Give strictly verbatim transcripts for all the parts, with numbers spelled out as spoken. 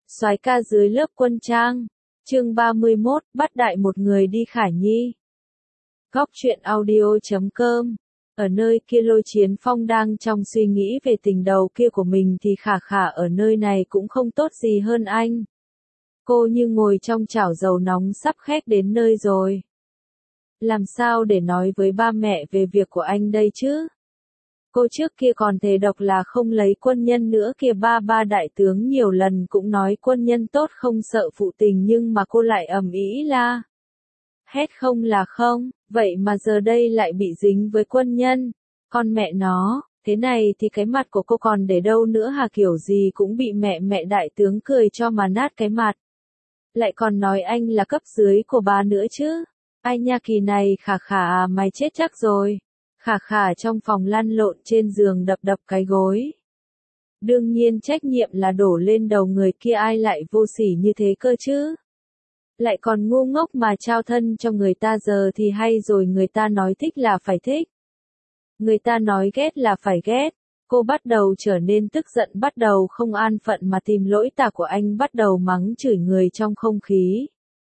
Soái ca dưới lớp quân trang. Chương ba mươi mốt, bắt đại một người đi Khả Nhi. Góc truyện audio chấm com. Ở nơi kia Lôi Chiến Phong đang trong suy nghĩ về tình đầu kia của mình thì Khả Khả ở nơi này cũng không tốt gì hơn anh. Cô như ngồi trong chảo dầu nóng sắp khét đến nơi rồi. Làm sao để nói với ba mẹ về việc của anh đây chứ? Cô trước kia còn thề độc là không lấy quân nhân nữa kìa, ba ba đại tướng nhiều lần cũng nói quân nhân tốt không sợ phụ tình, nhưng mà cô lại ầm ĩ la hét không là không, vậy mà giờ đây lại bị dính với quân nhân. Con mẹ nó, thế này thì cái mặt của cô còn để đâu nữa hả, kiểu gì cũng bị mẹ mẹ đại tướng cười cho mà nát cái mặt. Lại còn nói anh là cấp dưới của bà nữa chứ. Ai nha, kỳ này Khả Khả à, mày chết chắc rồi. Khả Khả trong phòng lăn lộn trên giường đập đập cái gối. Đương nhiên trách nhiệm là đổ lên đầu người kia, ai lại vô sỉ như thế cơ chứ. Lại còn ngu ngốc mà trao thân cho người ta, giờ thì hay rồi, người ta nói thích là phải thích. Người ta nói ghét là phải ghét. Cô bắt đầu trở nên tức giận, bắt đầu không an phận mà tìm lỗi tà của anh, bắt đầu mắng chửi người trong không khí.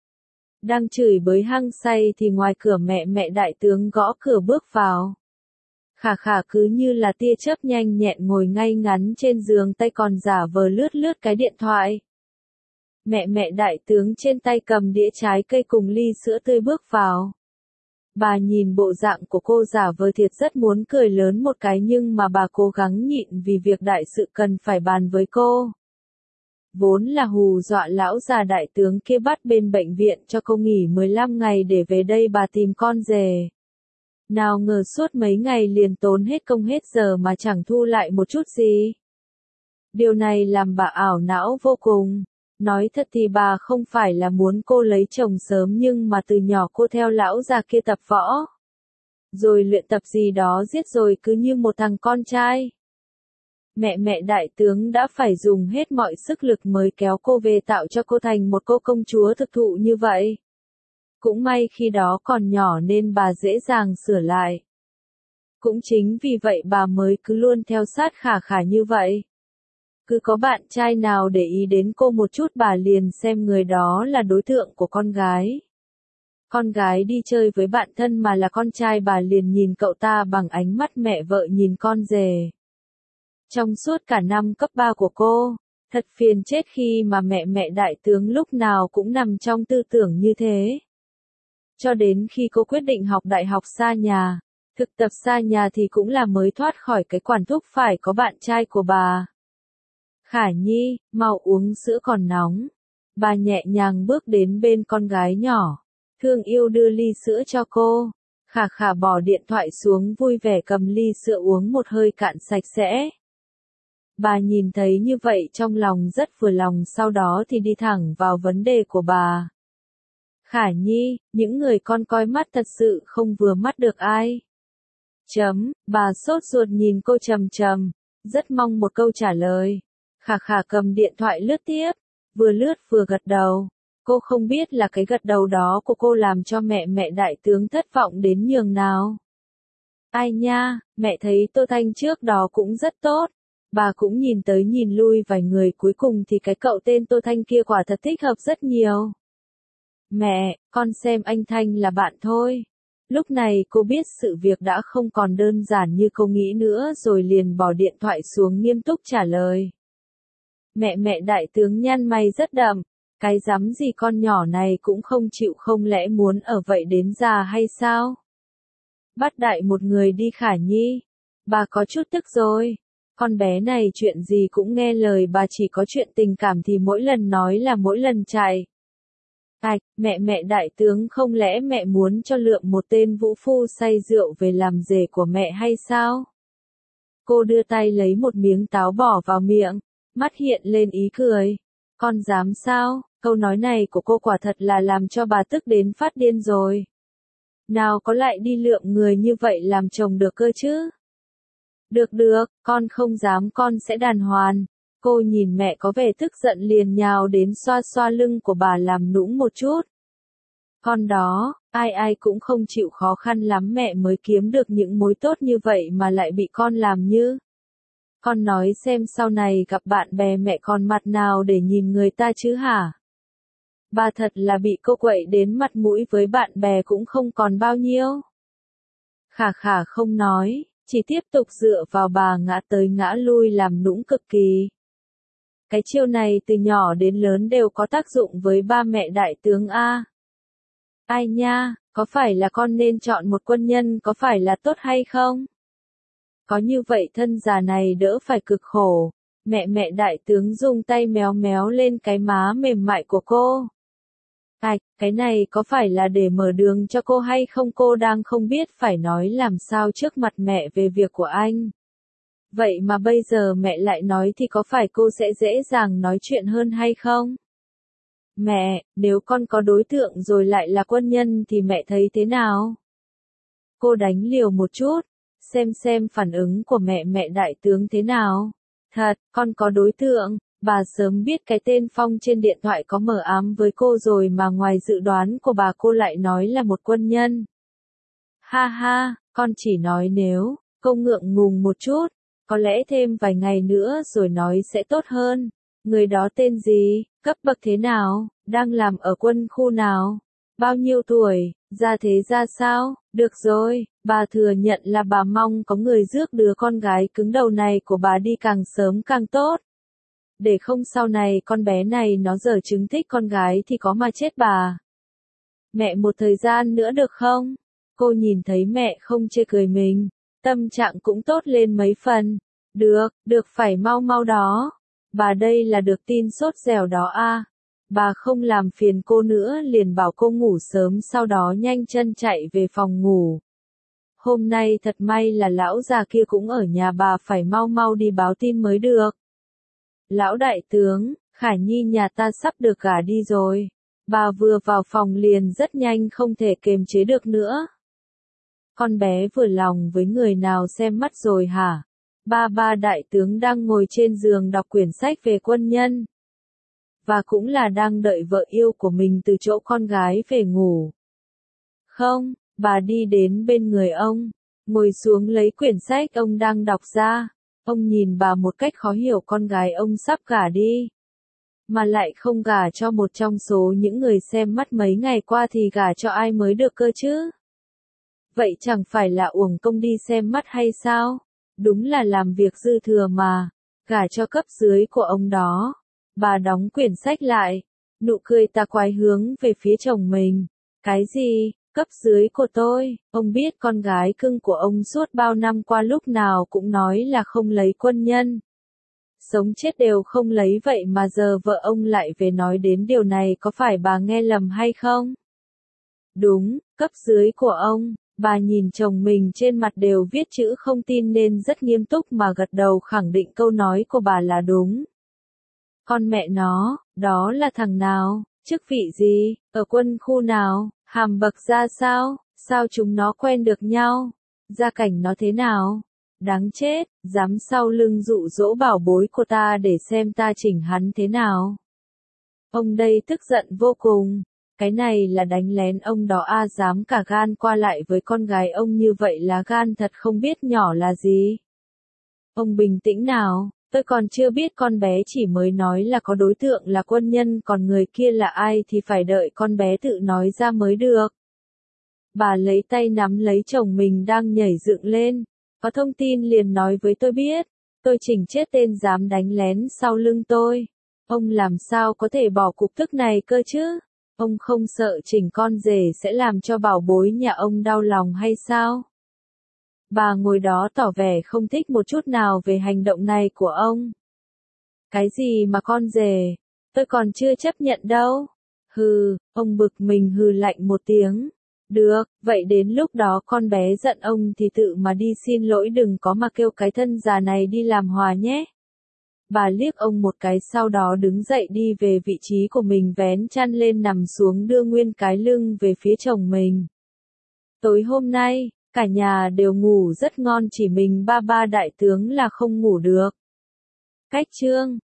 Đang chửi bới hăng say thì ngoài cửa mẹ mẹ đại tướng gõ cửa bước vào. Khả Khả cứ như là tia chớp nhanh nhẹn ngồi ngay ngắn trên giường, tay còn giả vờ lướt lướt cái điện thoại. Mẹ mẹ đại tướng trên tay cầm đĩa trái cây cùng ly sữa tươi bước vào. Bà nhìn bộ dạng của cô giả vờ thiệt rất muốn cười lớn một cái, nhưng mà bà cố gắng nhịn vì việc đại sự cần phải bàn với cô. Vốn là hù dọa lão già đại tướng kia bắt bên bệnh viện cho cô nghỉ mười lăm ngày để về đây bà tìm con rể. Nào ngờ suốt mấy ngày liền tốn hết công hết giờ mà chẳng thu lại một chút gì. Điều này làm bà ảo não vô cùng. Nói thật thì bà không phải là muốn cô lấy chồng sớm, nhưng mà từ nhỏ cô theo lão già kia tập võ. Rồi luyện tập gì đó giết rồi cứ như một thằng con trai. Mẹ mẹ đại tướng đã phải dùng hết mọi sức lực mới kéo cô về, tạo cho cô thành một cô công chúa thực thụ như vậy. Cũng may khi đó còn nhỏ nên bà dễ dàng sửa lại. Cũng chính vì vậy bà mới cứ luôn theo sát Khả Khả như vậy. Cứ có bạn trai nào để ý đến cô một chút bà liền xem người đó là đối tượng của con gái. Con gái đi chơi với bạn thân mà là con trai bà liền nhìn cậu ta bằng ánh mắt mẹ vợ nhìn con rể. Trong suốt cả năm cấp ba của cô, thật phiền chết khi mà mẹ mẹ đại tướng lúc nào cũng nằm trong tư tưởng như thế. Cho đến khi cô quyết định học đại học xa nhà, thực tập xa nhà thì cũng là mới thoát khỏi cái quản thúc phải có bạn trai của bà. Khả Nhi, mau uống sữa còn nóng. Bà nhẹ nhàng bước đến bên con gái nhỏ, thương yêu đưa ly sữa cho cô. Khả Khả bỏ điện thoại xuống vui vẻ cầm ly sữa uống một hơi cạn sạch sẽ. Bà nhìn thấy như vậy trong lòng rất vừa lòng, sau đó thì đi thẳng vào vấn đề của bà. Khả Nhi, những người con coi mắt thật sự không vừa mắt được ai. Chấm, bà sốt ruột nhìn cô trầm trầm, rất mong một câu trả lời. Khả Khả cầm điện thoại lướt tiếp, vừa lướt vừa gật đầu. Cô không biết là cái gật đầu đó của cô làm cho mẹ mẹ đại tướng thất vọng đến nhường nào. Ai nha, mẹ thấy Tô Thanh trước đó cũng rất tốt. Bà cũng nhìn tới nhìn lui vài người, cuối cùng thì cái cậu tên Tô Thanh kia quả thật thích hợp rất nhiều. Mẹ, con xem anh Thanh là bạn thôi. Lúc này cô biết sự việc đã không còn đơn giản như cô nghĩ nữa, rồi liền bỏ điện thoại xuống nghiêm túc trả lời. Mẹ mẹ đại tướng nhăn mày rất đậm, cái dám gì con nhỏ này cũng không chịu, không lẽ muốn ở vậy đến già hay sao? Bắt đại một người đi Khả Nhi. Bà có chút tức rồi. Con bé này chuyện gì cũng nghe lời bà, chỉ có chuyện tình cảm thì mỗi lần nói là mỗi lần chạy. Ảch, mẹ mẹ đại tướng, không lẽ mẹ muốn cho Lượng một tên vũ phu say rượu về làm rể của mẹ hay sao? Cô đưa tay lấy một miếng táo bỏ vào miệng, mắt hiện lên ý cười. Con dám sao? Câu nói này của cô quả thật là làm cho bà tức đến phát điên rồi. Nào có lại đi Lượng người như vậy làm chồng được cơ chứ? Được được, con không dám, con sẽ đàng hoàng. Cô nhìn mẹ có vẻ tức giận liền nhào đến xoa xoa lưng của bà làm nũng một chút. Con đó, ai ai cũng không chịu khó khăn lắm mẹ mới kiếm được những mối tốt như vậy mà lại bị con làm như. Con nói xem sau này gặp bạn bè mẹ còn mặt nào để nhìn người ta chứ hả? Bà thật là bị cô quậy đến mặt mũi với bạn bè cũng không còn bao nhiêu. Khả khả không nói, chỉ tiếp tục dựa vào bà ngã tới ngã lui làm nũng cực kỳ. Cái chiêu này từ nhỏ đến lớn đều có tác dụng với ba mẹ đại tướng A. Ai nha, có phải là con nên chọn một quân nhân có phải là tốt hay không? Có như vậy thân già này đỡ phải cực khổ. Mẹ mẹ đại tướng dùng tay méo méo lên cái má mềm mại của cô. Ảch, cái này có phải là để mở đường cho cô hay không, cô đang không biết phải nói làm sao trước mặt mẹ về việc của anh. Vậy mà bây giờ mẹ lại nói thì có phải cô sẽ dễ dàng nói chuyện hơn hay không? Mẹ, nếu con có đối tượng rồi lại là quân nhân thì mẹ thấy thế nào? Cô đánh liều một chút, xem xem phản ứng của mẹ mẹ đại tướng thế nào. Thật, con có đối tượng, bà sớm biết cái tên Phong trên điện thoại có mờ ám với cô rồi mà ngoài dự đoán của bà cô lại nói là một quân nhân. Ha ha, con chỉ nói nếu, cô ngượng ngùng một chút, có lẽ thêm vài ngày nữa rồi nói sẽ tốt hơn. Người đó tên gì, cấp bậc thế nào, đang làm ở quân khu nào, bao nhiêu tuổi, gia thế ra sao? Được rồi, bà thừa nhận là bà mong có người rước đứa con gái cứng đầu này của bà đi càng sớm càng tốt. Để không sau này con bé này nó giở chứng thích con gái thì có mà chết bà. Mẹ một thời gian nữa được không? Cô nhìn thấy mẹ không chê cười mình, tâm trạng cũng tốt lên mấy phần. Được, được phải mau mau đó. Bà đây là được tin sốt dẻo đó a. Bà không làm phiền cô nữa liền bảo cô ngủ sớm sau đó nhanh chân chạy về phòng ngủ. Hôm nay thật may là lão già kia cũng ở nhà, bà phải mau mau đi báo tin mới được. Lão đại tướng, Khả Nhi nhà ta sắp được gả đi rồi. Bà vừa vào phòng liền rất nhanh không thể kềm chế được nữa. Con bé vừa lòng với người nào xem mắt rồi hả? Ba ba đại tướng đang ngồi trên giường đọc quyển sách về quân nhân. Và cũng là đang đợi vợ yêu của mình từ chỗ con gái về ngủ. Không, bà đi đến bên người ông, ngồi xuống lấy quyển sách ông đang đọc ra. Ông nhìn bà một cách khó hiểu, con gái ông sắp gả đi. Mà lại không gả cho một trong số những người xem mắt mấy ngày qua thì gả cho ai mới được cơ chứ? Vậy chẳng phải là uổng công đi xem mắt hay sao? Đúng là làm việc dư thừa mà, gả cho cấp dưới của ông đó. Bà đóng quyển sách lại, nụ cười tà quái hướng về phía chồng mình. Cái gì, cấp dưới của tôi? Ông biết con gái cưng của ông suốt bao năm qua lúc nào cũng nói là không lấy quân nhân. Sống chết đều không lấy, vậy mà giờ vợ ông lại về nói đến điều này, có phải bà nghe lầm hay không? Đúng, cấp dưới của ông. Bà nhìn chồng mình trên mặt đều viết chữ không tin nên rất nghiêm túc mà gật đầu khẳng định câu nói của bà là đúng. Con mẹ nó, đó là thằng nào, chức vị gì, ở quân khu nào, hàm bậc ra sao, sao chúng nó quen được nhau, gia cảnh nó thế nào? Đáng chết, dám sau lưng dụ dỗ bảo bối của ta để xem ta chỉnh hắn thế nào. Ông đây tức giận vô cùng. Cái này là đánh lén ông đó a, dám cả gan qua lại với con gái ông như vậy là gan thật không biết nhỏ là gì. Ông bình tĩnh nào, tôi còn chưa biết, con bé chỉ mới nói là có đối tượng là quân nhân, còn người kia là ai thì phải đợi con bé tự nói ra mới được. Bà lấy tay nắm lấy chồng mình đang nhảy dựng lên, có thông tin liền nói với tôi biết, tôi chỉnh chết tên dám đánh lén sau lưng tôi. Ông làm sao có thể bỏ cục tức này cơ chứ? Ông không sợ chỉnh con rể sẽ làm cho bảo bối nhà ông đau lòng hay sao? Bà ngồi đó tỏ vẻ không thích một chút nào về hành động này của ông. Cái gì mà con rể? Tôi còn chưa chấp nhận đâu. Hừ, ông bực mình hừ lạnh một tiếng. Được, vậy đến lúc đó con bé giận ông thì tự mà đi xin lỗi, đừng có mà kêu cái thân già này đi làm hòa nhé. Bà liếc ông một cái sau đó đứng dậy đi về vị trí của mình, vén chăn lên nằm xuống đưa nguyên cái lưng về phía chồng mình. Tối hôm nay, cả nhà đều ngủ rất ngon, chỉ mình ba ba đại tướng là không ngủ được. Cách chương